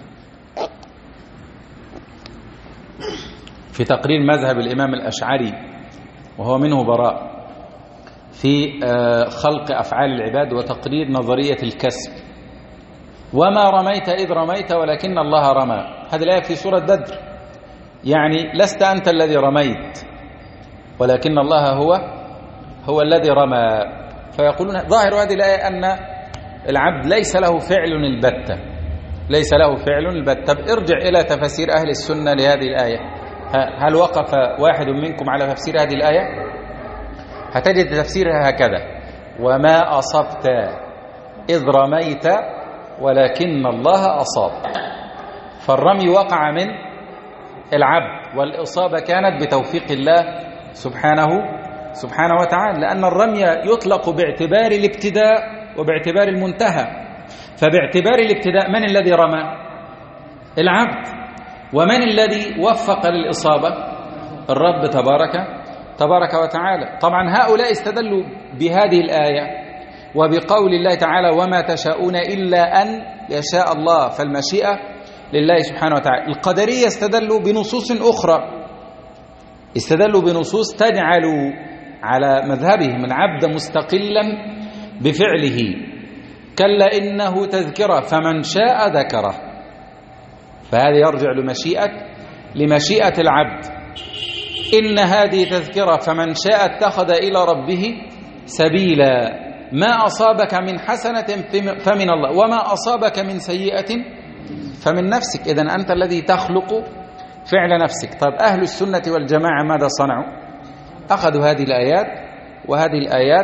في تقرير مذهب الإمام الأشعري وهو منه براء، في خلق أفعال العباد وتقرير نظرية الكسب. وما رميت إذ رميت ولكن الله رمى، هذه الآية في سورة بدر، يعني لست أنت الذي رميت ولكن الله هو هو الذي رمى. فيقولون ظاهر هذه الآية أن العبد ليس له فعل البتة، ليس له فعل البتة. ارجع إلى تفسير أهل السنة لهذه الآية، هل وقف واحد منكم على تفسير هذه الآية؟ هتجد تفسيرها هكذا: وما أصبت إذ رميت ولكن الله أصاب. فالرمي وقع من العبد والإصابة كانت بتوفيق الله سبحانه سبحانه وتعالى، لأن الرمي يطلق باعتبار الابتداء وباعتبار المنتهى. فباعتبار الابتداء من الذي رمى؟ العبد. ومن الذي وفق للإصابة؟ الرب تبارك تبارك وتعالى. طبعا هؤلاء استدلوا بهذه الآية وبقول الله تعالى: وما تشاءون إلا أن يشاء الله، فالمشيئة لله سبحانه وتعالى. القدرية استدلوا بنصوص أخرى، استدلوا بنصوص تجعل على مذهبهم العبد مستقلا بفعله، كلا إنه تذكرة فمن شاء ذكره. فهذا يرجع لمشيئة لمشيئة العبد. إن هذه تذكرة فمن شاء اتخذ إلى ربه سبيلا. ما أصابك من حسنة فمن الله وما أصابك من سيئة فمن نفسك. إذن أنت الذي تخلق فعل نفسك. طيب أهل السنة والجماعة ماذا صنعوا؟ أخذوا هذه الآيات وهذه الآيات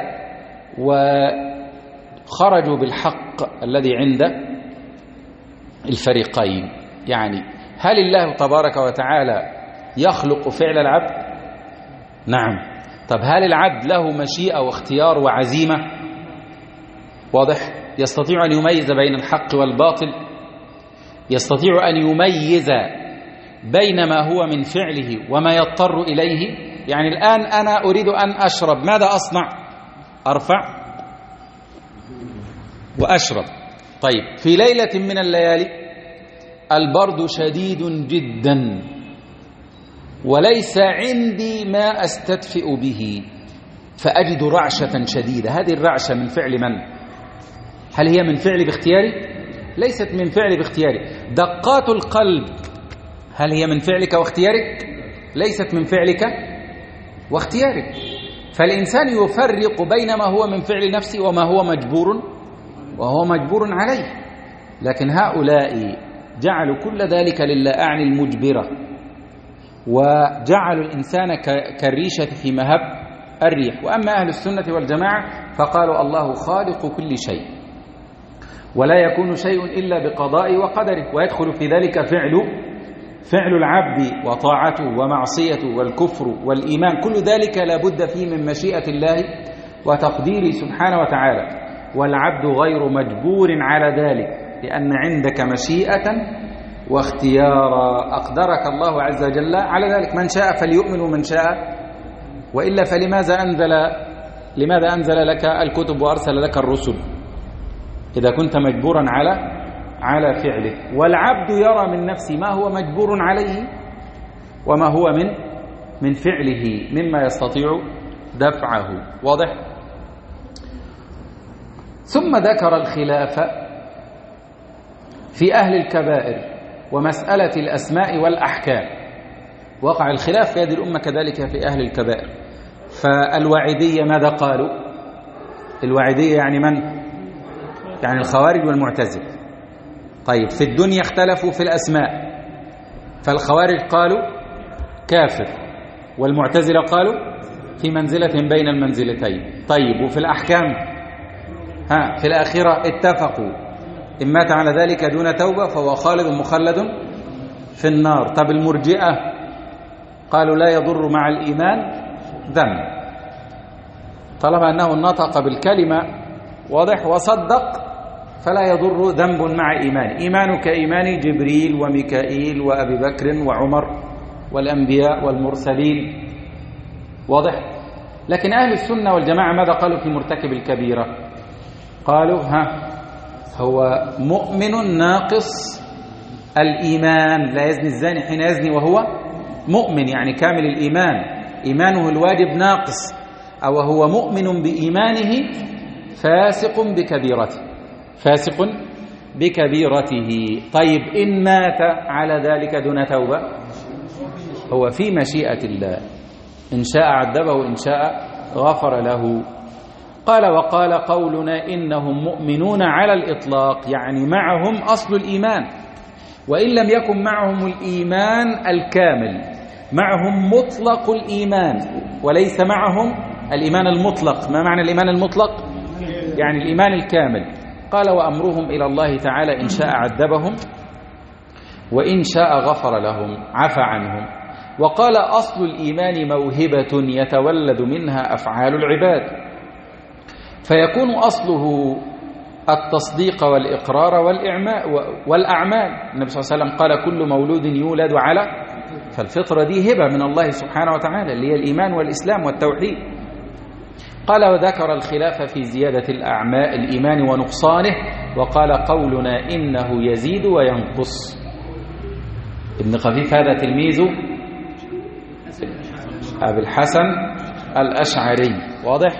وخرجوا بالحق الذي عند الفريقين. يعني هل الله تبارك وتعالى يخلق فعل العبد؟ نعم. طب هل العبد له مشيئة واختيار وعزيمة؟ واضح؟ يستطيع أن يميز بين الحق والباطل، يستطيع أن يميز بين ما هو من فعله وما يضطر إليه. يعني الآن أنا أريد أن أشرب، ماذا أصنع؟ أرفع وأشرب. طيب في ليلة من الليالي البرد شديد جدا وليس عندي ما أستدفئ به، فأجد رعشة شديدة. هذه الرعشة من فعل من؟ هل هي من فعل باختياري؟ ليست من فعل باختياري. دقات القلب هل هي من فعلك واختيارك؟ ليست من فعلك واختيارك. فالإنسان يفرق بين ما هو من فعل نفسه وما هو مجبور وهو مجبور عليه. لكن هؤلاء جعلوا كل ذلك لله، أعني المجبرة، وجعلوا الإنسان كالريشة في مهب الريح. وأما أهل السنة والجماعة فقالوا الله خالق كل شيء ولا يكون شيء إلا بقضاء وقدره، ويدخل في ذلك فعل فعل العبد وطاعته ومعصيته والكفر والإيمان، كل ذلك لابد فيه من مشيئة الله وتقديره سبحانه وتعالى. والعبد غير مجبور على ذلك، لأن عندك مشيئة واختيارا، أقدرك الله عز وجل على ذلك. من شاء فليؤمن ومن شاء وإلا فلماذا أنزل لماذا أنزل لك الكتب وأرسل لك الرسل إذا كنت مجبورا على على فعله؟ والعبد يرى من نفسه ما هو مجبور عليه وما هو من من فعله مما يستطيع دفعه. واضح؟ ثم ذكر الخلاف في أهل الكبائر ومسألة الأسماء والأحكام. وقع الخلاف في هذه الأمة كذلك في أهل الكبائر. فالوعيدية ماذا قالوا؟ الوعيدية يعني من؟ يعني الخوارج والمعتزلة. طيب في الدنيا اختلفوا في الأسماء، فالخوارج قالوا كافر والمعتزلة قالوا في منزلة بين المنزلتين. طيب وفي الأحكام ها في الآخرة اتفقوا إن مات على ذلك دون توبة فهو خالد مخلد في النار. طب المرجئة قالوا لا يضر مع الإيمان ذنب، طالما أنه نطق بالكلمة واضح وصدق فلا يضر ذنب مع إيمان. إيمانك إيمان جبريل وميكائيل وأبي بكر وعمر والأنبياء والمرسلين. واضح؟ لكن أهل السنة والجماعة ماذا قالوا في مرتكب الكبيرة؟ قالوا ها هو مؤمن ناقص الإيمان، لا يزني الزاني حين يزني وهو مؤمن، يعني كامل الإيمان، إيمانه الواجب ناقص، أو هو مؤمن بإيمانه فاسق بكبيرته، فاسق بكبيرته. طيب إن مات على ذلك دون توبة هو في مشيئة الله، إن شاء عذبه وإن شاء غفر له. قال وقال قولنا إنهم مؤمنون على الإطلاق، يعني معهم أصل الإيمان، وإن لم يكن معهم الإيمان الكامل، معهم مطلق الإيمان وليس معهم الإيمان المطلق. ما معنى الإيمان المطلق؟ يعني الإيمان الكامل. قال وأمرهم إلى الله تعالى، إن شاء عذبهم وإن شاء غفر لهم، عفى عنهم. وقال أصل الإيمان موهبة يتولد منها أفعال العباد، فيكون أصله التصديق والإقرار والأعمال. النبي صلى الله عليه وسلم قال كل مولود يولد على، فالفطرة دي هبة من الله سبحانه وتعالى اللي هي الإيمان والإسلام والتوحيد. قال وذكر الخلاف في زيادة الأعمال الإيمان ونقصانه، وقال قولنا إنه يزيد وينقص. ابن خفيف هذا تلميذ أبي الحسن الأشعري، واضح؟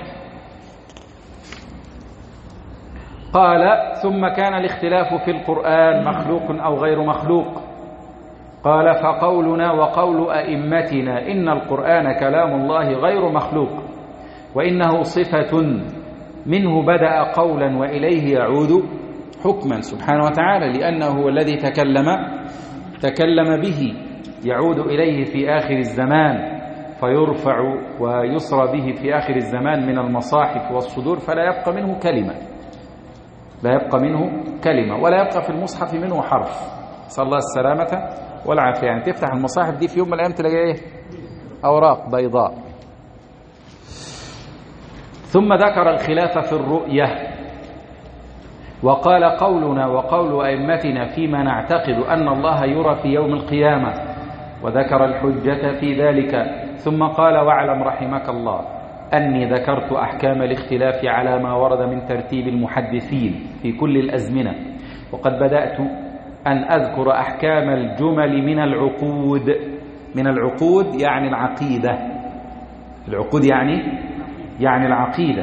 قال ثم كان الاختلاف في القرآن مخلوق أو غير مخلوق. قال فقولنا وقول أئمتنا إن القرآن كلام الله غير مخلوق، وإنه صفة منه بدأ قولا وإليه يعود حكما سبحانه وتعالى، لأنه هو الذي تكلم تكلم به، يعود إليه في آخر الزمان فيرفع ويسرى به في آخر الزمان من المصاحف والصدور، فلا يبقى منه كلمة، لا يبقى منه كلمة، ولا يبقى في المصحف منه حرف. صلى الله السلامة والعافية. يعني تفتح المصاحف دي في يوم من الأيام تلاقي ايه؟ أوراق بيضاء. ثم ذكر الخلاف في الرؤية، وقال قولنا وقول أئمتنا فيما نعتقد أن الله يرى في يوم القيامة، وذكر الحجة في ذلك. ثم قال واعلم رحمك الله أني ذكرت أحكام الاختلاف على ما ورد من ترتيب المحدثين في كل الأزمنة، وقد بدأت أن أذكر أحكام الجمل من العقود. من العقود يعني العقيدة، العقود يعني يعني العقيدة.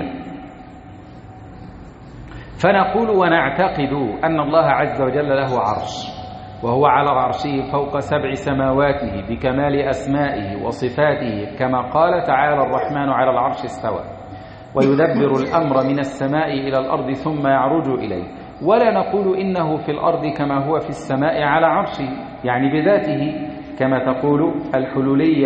فنقول ونعتقد أن الله عز وجل له عرش، وهو على عرشه فوق سبع سماواته بكمال أسمائه وصفاته، كما قال تعالى الرحمن على العرش استوى، ويدبر الأمر من السماء إلى الأرض ثم يعرج إليه. ولا نقول إنه في الأرض كما هو في السماء على عرشه، يعني بذاته، كما تقول الحلولية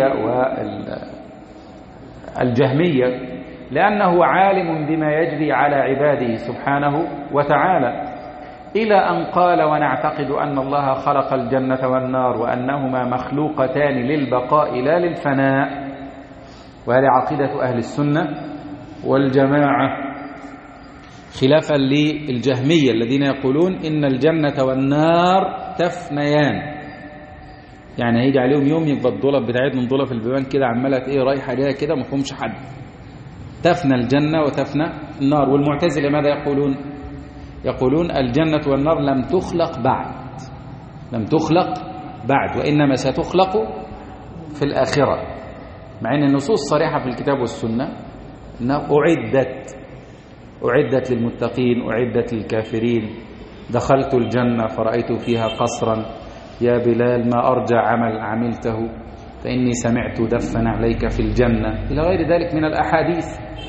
والجهمية، لأنه عالم بما يجري على عباده سبحانه وتعالى، إلى أن قال ونعتقد أن الله خلق الجنة والنار وأنهما مخلوقتان للبقاء لا للفناء. وهذه عقيدة أهل السنة والجماعة، خلافا للجهمية الذين يقولون إن الجنة والنار تفنيان، يعني هيجي عليهم يوم يبقى الضلب بتاعتهم ضلب في البيبان كده عمالة ايه رايحة جاية كده ما فيهمش حد، تفنى الجنة وتفنى النار. والمعتزلة ماذا يقولون؟ يقولون الجنة والنار لم تخلق بعد، لم تخلق بعد، وإنما ستخلق في الآخرة، مع أن النصوص صريحة في الكتاب والسنة أنها أعدت أعدت للمتقين أعدت للكافرين. دخلت الجنة فرأيت فيها قصرا، يا بلال ما أرجع عمل عملته فإني سمعت دفن عليك في الجنة، إلى غير ذلك من الأحاديث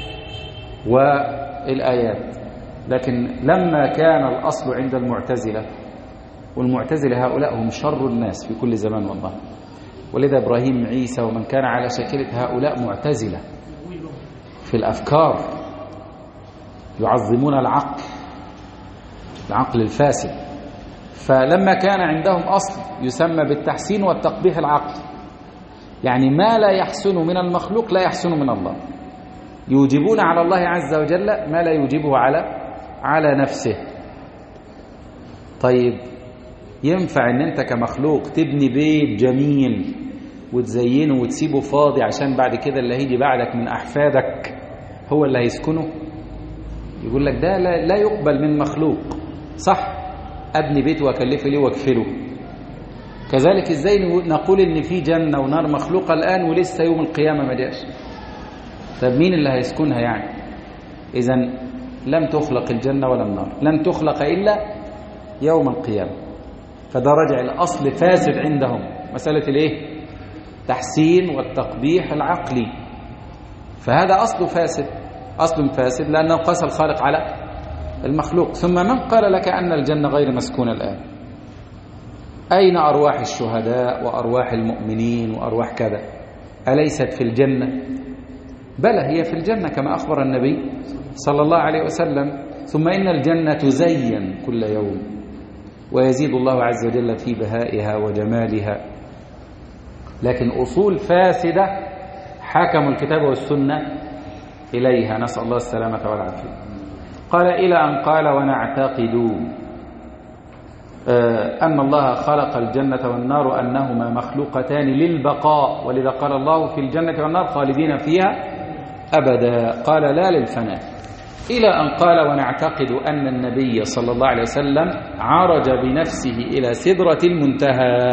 والآيات. لكن لما كان الأصل عند المعتزلة، والمعتزلة هؤلاء هم شر الناس في كل زمان والله، ولذا إبراهيم عيسى ومن كان على شكلة هؤلاء معتزلة في الأفكار، يعظمون العقل، العقل الفاسد. فلما كان عندهم أصل يسمى بالتحسين والتقبيح العقل، يعني ما لا يحسن من المخلوق لا يحسن من الله، يوجبون على الله عز وجل ما لا يوجبه على على نفسه. طيب ينفع ان انت كمخلوق تبني بيت جميل وتزينه وتسيبه فاضي عشان بعد كده اللي هيجي بعدك من أحفادك هو اللي هيسكنه؟ يقول لك ده لا, لا يقبل من مخلوق. صح، أبني بيت وأكلفه ليه وأكفله. كذلك إزاي نقول إن في جنة ونار مخلوقة الآن ولسه يوم القيامة ما جاش؟ طب مين اللي هيسكنها يعني؟ إذن لم تخلق الجنة ولا النار، لن تخلق إلا يوم القيامة. فده رجع الأصل فاسد عندهم، مسألة الإيه؟ تحسين والتقبيح العقلي. فهذا أصل فاسد، أصل فاسد لأنه قاس الخالق على المخلوق. ثم من قال لك أن الجنة غير مسكونة الآن؟ أين أرواح الشهداء وأرواح المؤمنين وأرواح كذا؟ أليست في الجنة؟ بلى هي في الجنة كما أخبر النبي صلى الله عليه وسلم. ثم إن الجنة تزين كل يوم ويزيد الله عز وجل في بهائها وجمالها. لكن أصول فاسدة حكموا الكتاب والسنة إليها، نسأل الله السلامة والعافية. قال إلى أن قال ونعتقد أن الله خلق الجنة والنار أنهما مخلوقتان للبقاء، ولذا قال الله في الجنة والنار خالدين فيها أبدا، قال لا للفناء. إلى أن قال ونعتقد أن النبي صلى الله عليه وسلم عرج بنفسه إلى سدرة المنتهى،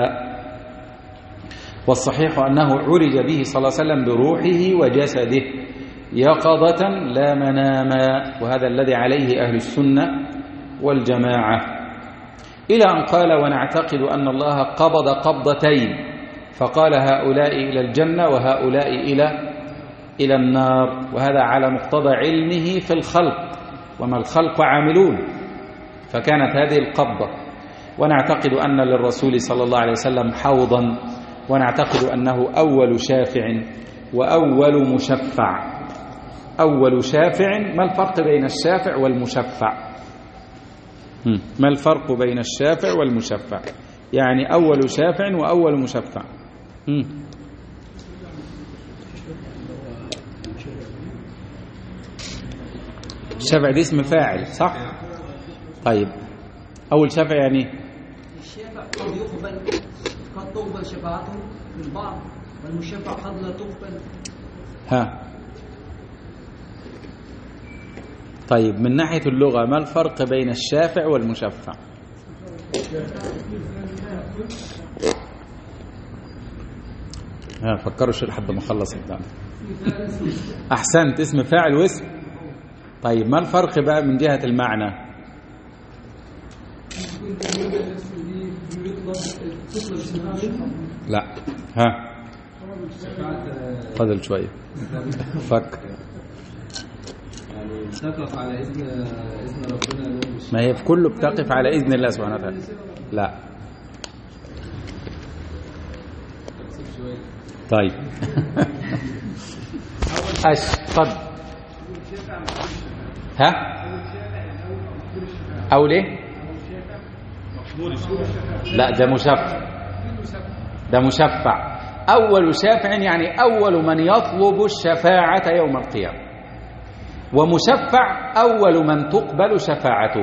والصحيح أنه عرج به صلى الله عليه وسلم بروحه وجسده يقظة لا مناما، وهذا الذي عليه أهل السنة والجماعة. إلى أن قال ونعتقد أن الله قبض قبضتين، فقال هؤلاء إلى الجنة وهؤلاء إلى إلى النار، وهذا على مقتضى علمه في الخلق، وما الخلق عاملون، فكانت هذه القبضة. ونعتقد أن للرسول صلى الله عليه وسلم حوضا، ونعتقد أنه أول شافع وأول مشفع. أول شافع، ما الفرق بين الشافع والمشفع؟ ما الفرق بين الشافع والمشفع؟ يعني أول شافع وأول مشفع. الشافع دي اسم فاعل صح؟ طيب أول شافع يعني الشافع قد يقبل، قد تقبل شفاعته من بعض، والمشفع قد لا تقبل. ها طيب من ناحية اللغة ما الفرق بين الشافع والمشفع؟ ها فكروا شو لحد ما خلص الكلام. أحسنت، اسم فاعل واسم. طيب ما الفرق بقى من جهة المعنى؟ لا ها فضل شوية فكر. يعني تقف على إذن إذن ربنا، ما هي في كله بتقف على إذن الله سبحانه وتعالى. لا طيب أش صد ها أو ليه؟ لا ده مشفع، ده مشفع. أول شافع يعني أول من يطلب الشفاعة يوم القيامة، ومشفع أول من تقبل شفاعته.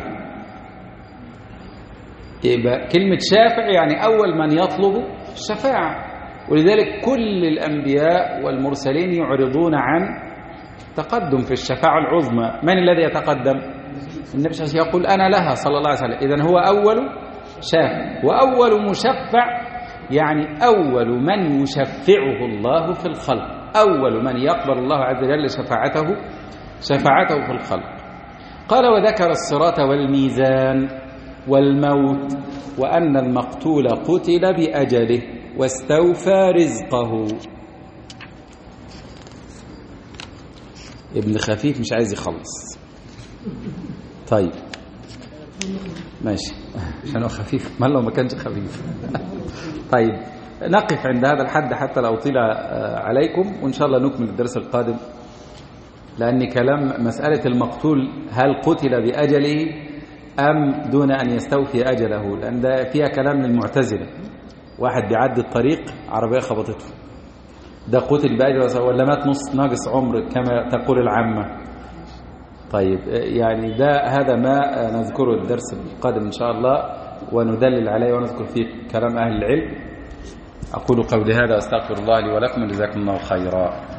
يبقى كلمة شافع يعني أول من يطلب الشفاعة، ولذلك كل الأنبياء والمرسلين يعرضون عن تقدم في الشفاعة العظمى. من الذي يتقدم؟ النبي صلى الله عليه وسلم يقول أنا لها صلى الله عليه وسلم. إذن هو أول شافع، وأول مشفع يعني أول من يشفعه الله في الخلق، أول من يقبل الله عز وجل شفاعته شفاعته في الخلق. قال وذكر الصراط والميزان والموت، وأن المقتول قتل بأجله واستوفى رزقه. ابن خفيف مش عايز يخلص. طيب ماشي عشان هو خفيف، ما لو ما كانش خفيف. طيب نقف عند هذا الحد حتى لا أطيل عليكم، وإن شاء الله نكمل الدرس القادم، لأن كلام مسألة المقتول هل قتل بأجله أم دون أن يستوفي أجله، لأن ده فيها كلام للمعتزلة. واحد بيعدي الطريق عربية خبطته، ده قتل بأجله ولا مات نص ناقص عمر كما تقول العامة؟ طيب يعني ده هذا ما نذكره الدرس القادم إن شاء الله، وندلل عليه ونذكر فيه كلام أهل العلم. أقول قولي هذا أستغفر الله لي ولكم، جزاكم الله خيرا.